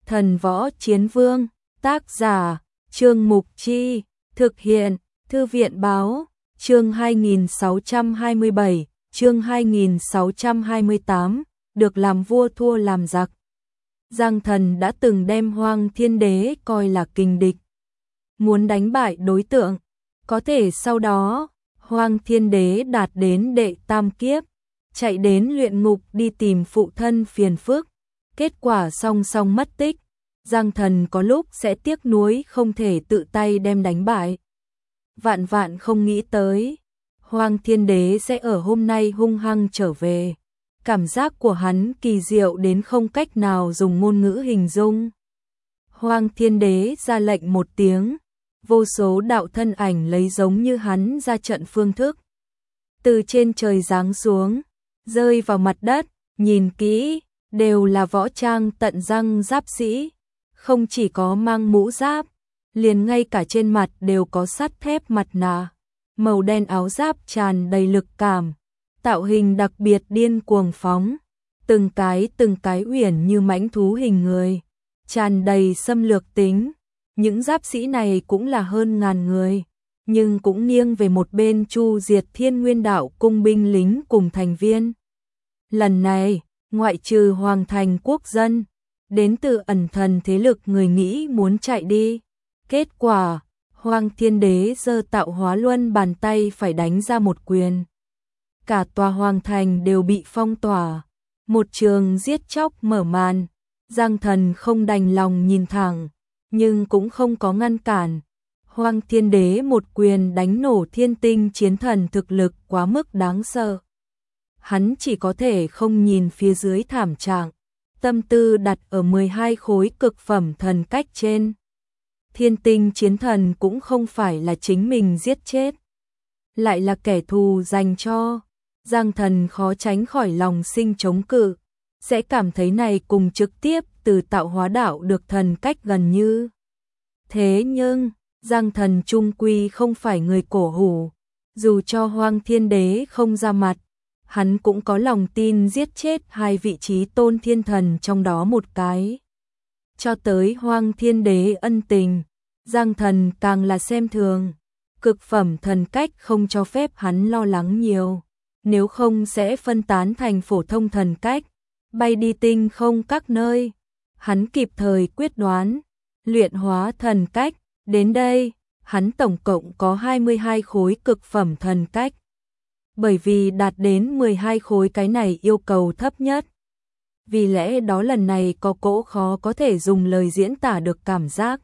Thần Võ Chiến Vương, tác giả, Trương Mục Chi, thực hiện, Thư viện Báo, chương 2627, chương 2628, được làm vua thua làm giặc. Giang Thần đã từng đem Hoang Thiên Đế coi là kình địch, muốn đánh bại đối tượng, có thể sau đó, Hoang Thiên Đế đạt đến đệ tam kiếp, chạy đến luyện ngục đi tìm phụ thân phiền phức, kết quả song song mất tích. Giang Thần có lúc sẽ tiếc nuối không thể tự tay đem đánh bại. Vạn vạn không nghĩ tới, Hoang Thiên Đế sẽ ở hôm nay hung hăng trở về. Cảm giác của hắn kỳ diệu đến không cách nào dùng ngôn ngữ hình dung. Hoang Thiên Đế ra lệnh một tiếng, vô số đạo thân ảnh lấy giống như hắn ra trận phương thức. Từ trên trời giáng xuống, rơi vào mặt đất, nhìn kỹ, đều là võ trang tận răng giáp sĩ. Không chỉ có mang mũ giáp, liền ngay cả trên mặt đều có sắt thép mặt nạ, màu đen áo giáp tràn đầy lực cảm, tạo hình đặc biệt điên cuồng phóng, từng cái uyển như mãnh thú hình người, tràn đầy xâm lược tính. Những giáp sĩ này cũng là hơn ngàn người, nhưng cũng nghiêng về một bên chu diệt Thiên Nguyên Đạo cung binh lính cùng thành viên. Lần này, ngoại trừ hoàng thành quốc dân, đến từ ẩn thần thế lực người nghĩ muốn chạy đi. Kết quả, Hoang Thiên Đế giơ tạo hóa luân bàn tay phải đánh ra một quyền. Cả tòa hoàng thành đều bị phong tỏa. Một trường giết chóc mở màn. Giang Thần không đành lòng nhìn thẳng, nhưng cũng không có ngăn cản. Hoang Thiên Đế một quyền đánh nổ thiên tinh chiến thần thực lực quá mức đáng sợ. Hắn chỉ có thể không nhìn phía dưới thảm trạng, tâm tư đặt ở 12 khối cực phẩm thần cách trên. Thiên tinh chiến thần cũng không phải là chính mình giết chết, lại là kẻ thù dành cho. Giang Thần khó tránh khỏi lòng sinh chống cự, sẽ cảm thấy này cùng trực tiếp từ tạo hóa đạo được thần cách gần như. Thế nhưng, Giang Thần trung quy không phải người cổ hủ, dù cho Hoang Thiên Đế không ra mặt, hắn cũng có lòng tin giết chết hai vị trí tôn thiên thần trong đó một cái. Cho tới Hoang Thiên Đế ân tình, Giang Thần càng là xem thường. Cực phẩm thần cách không cho phép hắn lo lắng nhiều, nếu không sẽ phân tán thành phổ thông thần cách, bay đi tinh không các nơi. Hắn kịp thời quyết đoán, luyện hóa thần cách, đến đây, hắn tổng cộng có 22 khối cực phẩm thần cách. Bởi vì đạt đến 12 khối cái này yêu cầu thấp nhất. Vì lẽ đó lần này có cỗ khó có thể dùng lời diễn tả được cảm giác.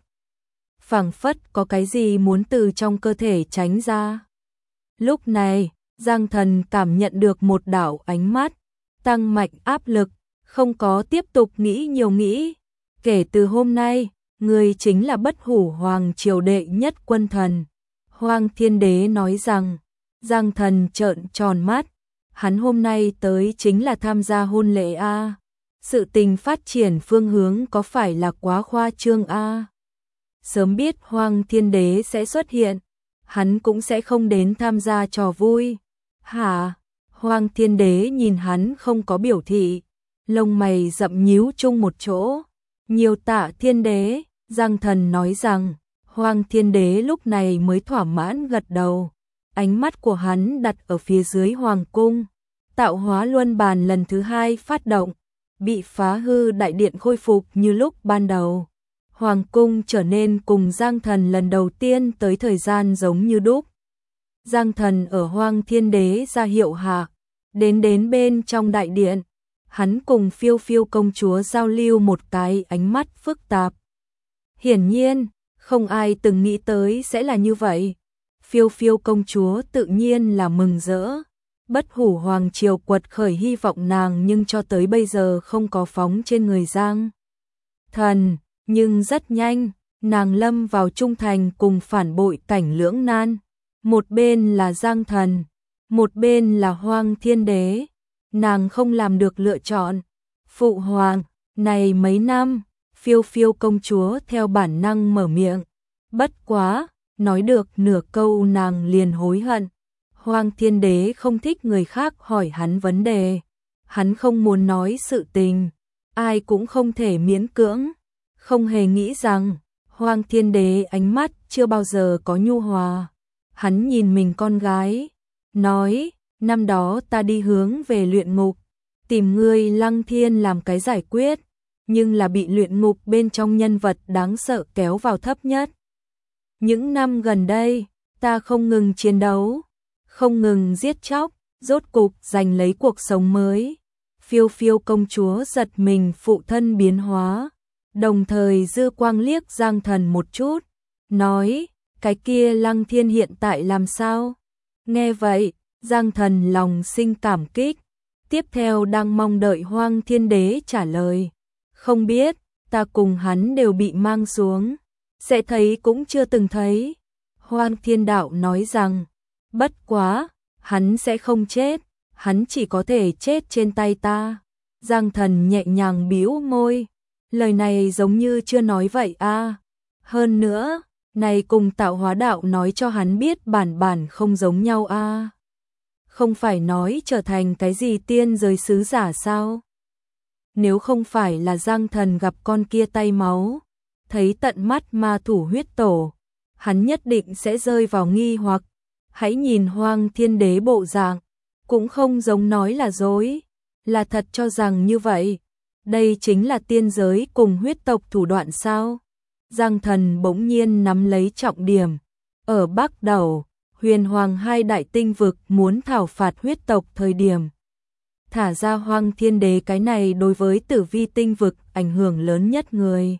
Phảng phất có cái gì muốn từ trong cơ thể tránh ra. Lúc này, Giang Thần cảm nhận được một đạo ánh mắt, tăng mạnh áp lực, không có tiếp tục nghĩ nhiều nghĩ. Kể từ hôm nay, người chính là Bất Hủ Hoàng triều đệ nhất quân thần. Hoang Thiên Đế nói rằng. Giang Thần trợn tròn mắt, hắn hôm nay tới chính là tham gia hôn lễ a. Sự tình phát triển phương hướng có phải là quá khoa trương a? Sớm biết Hoang Thiên Đế sẽ xuất hiện, hắn cũng sẽ không đến tham gia trò vui. Hả? Hoang Thiên Đế nhìn hắn không có biểu thị, lông mày rậm nhíu chung một chỗ. Nhiều tạ Thiên Đế, Giang Thần nói rằng. Hoang Thiên Đế lúc này mới thỏa mãn gật đầu. Ánh mắt của hắn đặt ở phía dưới hoàng cung. Tạo hóa luân bàn lần thứ hai phát động, bị phá hư, đại điện khôi phục như lúc ban đầu. Hoàng cung trở nên cùng Giang Thần lần đầu tiên tới thời gian giống như đúc. Giang Thần ở Hoang Thiên Đế ra hiệu hạ, đến bên trong đại điện, hắn cùng Phiêu Phiêu công chúa giao lưu một cái ánh mắt phức tạp. Hiển nhiên, không ai từng nghĩ tới sẽ là như vậy. Phiêu Phiêu công chúa tự nhiên là mừng rỡ. Bất Hủ Hoàng triều quật khởi hy vọng nàng, nhưng cho tới bây giờ không có phóng trên người Giang Thần. Nhưng rất nhanh, nàng lâm vào trung thành cùng phản bội cảnh lưỡng nan. Một bên là Giang Thần, một bên là Hoang Thiên Đế. Nàng không làm được lựa chọn. Phụ hoàng, này mấy năm, Phiêu Phiêu công chúa theo bản năng mở miệng. Bất quá, nói được nửa câu nàng liền hối hận. Hoang Thiên Đế không thích người khác hỏi hắn vấn đề. Hắn không muốn nói sự tình, ai cũng không thể miễn cưỡng. không hề nghĩ rằng Hoang Thiên Đế ánh mắt chưa bao giờ có nhu hòa. Hắn nhìn mình con gái, nói, năm đó ta đi hướng về luyện ngục, tìm ngươi Lăng Thiên làm cái giải quyết, nhưng là bị luyện ngục bên trong nhân vật đáng sợ kéo vào thấp nhất. Những năm gần đây, ta không ngừng chiến đấu, không ngừng giết chóc, rốt cục giành lấy cuộc sống mới. Phiêu Phiêu công chúa giật mình phụ thân biến hóa, đồng thời dư quang liếc Giang Thần một chút, nói, cái kia Lăng Thiên hiện tại làm sao? Nghe vậy, Giang Thần lòng sinh cảm kích, tiếp theo đang mong đợi Hoang Thiên Đế trả lời. Không biết, ta cùng hắn đều bị mang xuống, sẽ thấy cũng chưa từng thấy. Hoang Thiên Đạo nói rằng, bất quá, hắn sẽ không chết, hắn chỉ có thể chết trên tay ta. Giang Thần nhẹ nhàng bĩu môi, lời này giống như chưa nói vậy a. Hơn nữa, này cùng Tạo Hóa Đạo nói cho hắn biết bản không giống nhau a. Không phải nói trở thành cái gì tiên giới sứ giả sao? Nếu không phải là Giang Thần gặp con kia tay máu, thấy tận mắt ma thủ huyết tổ, hắn nhất định sẽ rơi vào nghi hoặc. Hãy nhìn Hoang Thiên Đế bộ dạng, cũng không giống nói là dối, là thật cho rằng như vậy. Đây chính là tiên giới cùng huyết tộc thủ đoạn sao? Giang Thần bỗng nhiên nắm lấy trọng điểm. Ở Bắc Đầu, Huyền Hoàng hai đại tinh vực muốn thảo phạt huyết tộc thời điểm. Thả ra Hoang Thiên Đế, cái này đối với Tử Vi tinh vực ảnh hưởng lớn nhất người.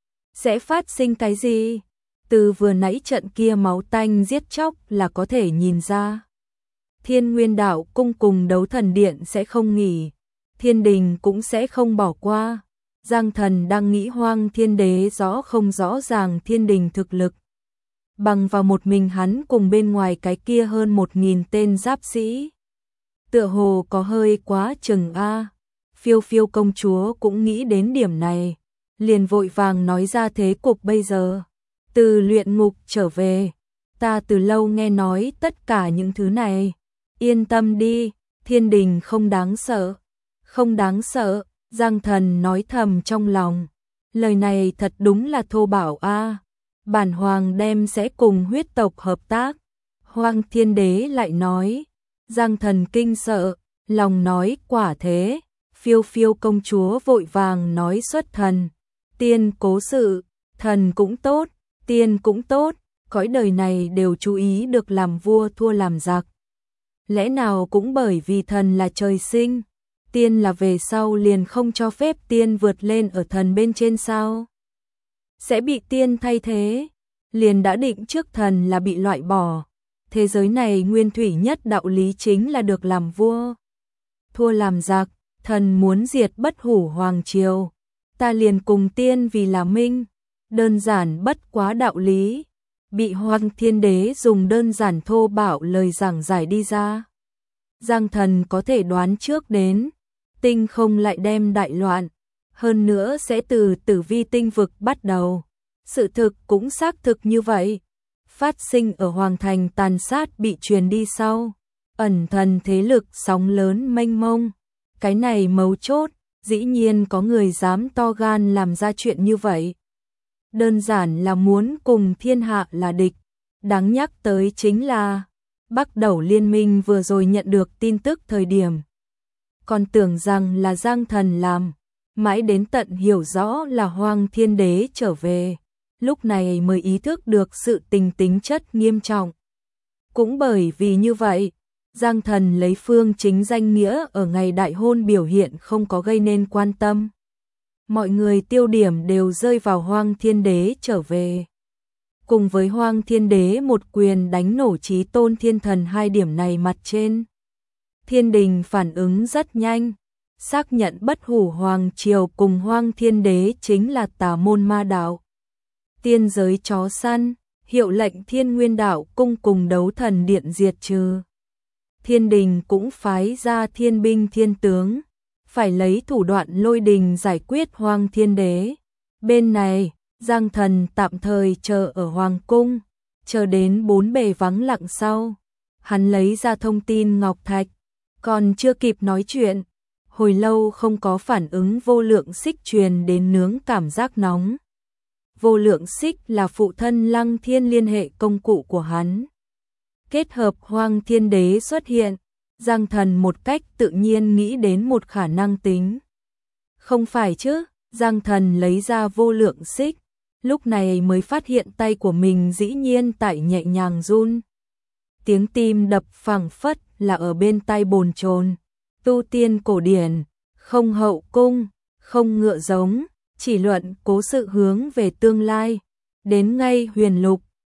Sẽ phát sinh cái gì? Từ vừa nãy trận kia máu tanh giết chóc là có thể nhìn ra. Thiên Nguyên Đạo Cung cùng Đấu Thần Điện sẽ không nghỉ, Thiên Đình cũng sẽ không bỏ qua. Giang Thần đang nghĩ Hoang Thiên Đế rõ không rõ ràng Thiên Đình thực lực. Bằng vào một mình hắn cùng bên ngoài cái kia hơn 1000 tên giáp sĩ. Tựa hồ có hơi quá chừng a. Phiêu Phiêu công chúa cũng nghĩ đến điểm này, liền vội vàng nói ra thế cục bây giờ. Từ luyện ngục trở về, ta từ lâu nghe nói tất cả những thứ này. Yên tâm đi, Thiên Đình không đáng sợ. Không đáng sợ, Giang Thần nói thầm trong lòng. Lời này thật đúng là thô bạo a. Bản hoàng đem sẽ cùng huyết tộc hợp tác. Hoang Thiên Đế lại nói. Giang Thần kinh sợ, lòng nói quả thế. Phiêu Phiêu công chúa vội vàng nói xuất thần. Tiên cố sự, thần cũng tốt, tiên cũng tốt, cõi đời này đều chú ý được làm vua thua làm giặc. Lẽ nào cũng bởi vì thần là trời sinh, tiên là về sau liền không cho phép tiên vượt lên ở thần bên trên sao? Sẽ bị tiên thay thế, liền đã định trước thần là bị loại bỏ. Thế giới này nguyên thủy nhất đạo lý chính là được làm vua. Thua làm giặc, thần muốn diệt Bất Hủ Hoàng Triều. Ta liền cùng tiên vì là minh, đơn giản bất quá đạo lý. Bị Hoang Thiên Đế dùng đơn giản thô bạo lời giảng giải đi ra. Giang Thần có thể đoán trước đến, tinh không lại đem đại loạn, hơn nữa sẽ từ Tử Vi tinh vực bắt đầu. Sự thực cũng xác thực như vậy. Phát sinh ở Hoàng Thành tàn sát bị truyền đi sau, ẩn thần thế lực sóng lớn mênh mông. Cái này mấu chốt, dĩ nhiên có người dám to gan làm ra chuyện như vậy. Đơn giản là muốn cùng thiên hạ là địch. Đáng nhắc tới chính là Bắc Đẩu Liên minh vừa rồi nhận được tin tức thời điểm, còn tưởng rằng là Giang Thần làm, mãi đến tận hiểu rõ là Hoang Thiên Đế trở về, lúc này mới ý thức được sự tính chất nghiêm trọng. Cũng bởi vì như vậy, Giang Thần lấy phương chính danh nghĩa ở ngày đại hôn biểu hiện không có gây nên quan tâm. Mọi người tiêu điểm đều rơi vào Hoang Thiên Đế trở về. Cùng với Hoang Thiên Đế một quyền đánh nổ Chí Tôn Thiên Thần, hai điểm này mặt trên. Thiên Đình phản ứng rất nhanh, xác nhận Bất Hủ Hoàng Triều cùng Hoang Thiên Đế chính là tà môn ma đạo. Tiên giới chó săn, hiệu lệnh Thiên Nguyên Đạo Cung cùng Đấu Thần Điện diệt trừ. Thiên Đình cũng phái ra thiên binh thiên tướng, phải lấy thủ đoạn lôi đình giải quyết Hoang Thiên Đế. Bên này, Giang Thần tạm thời chờ ở Hoàng Cung, chờ đến bốn bề vắng lặng sau. Hắn lấy ra thông tin Ngọc Thạch, còn chưa kịp nói chuyện. Hồi lâu không có phản ứng vô lượng xích truyền đến nướng cảm giác nóng. vô lượng xích là phụ thân Lăng Thiên liên hệ công cụ của hắn. Kết hợp Hoang Thiên Đế xuất hiện, Giang Thần một cách tự nhiên nghĩ đến một khả năng tính. Không phải chứ, Giang Thần lấy ra vô lượng xích, lúc này mới phát hiện tay của mình dĩ nhiên tại nhẹ nhàng run. Tiếng tim đập phảng phất là ở bên tai bồn chồn. Tu tiên cổ điển, không hậu cung, không ngựa giống, chỉ luận cố sự hướng về tương lai. Đến ngay huyền lục,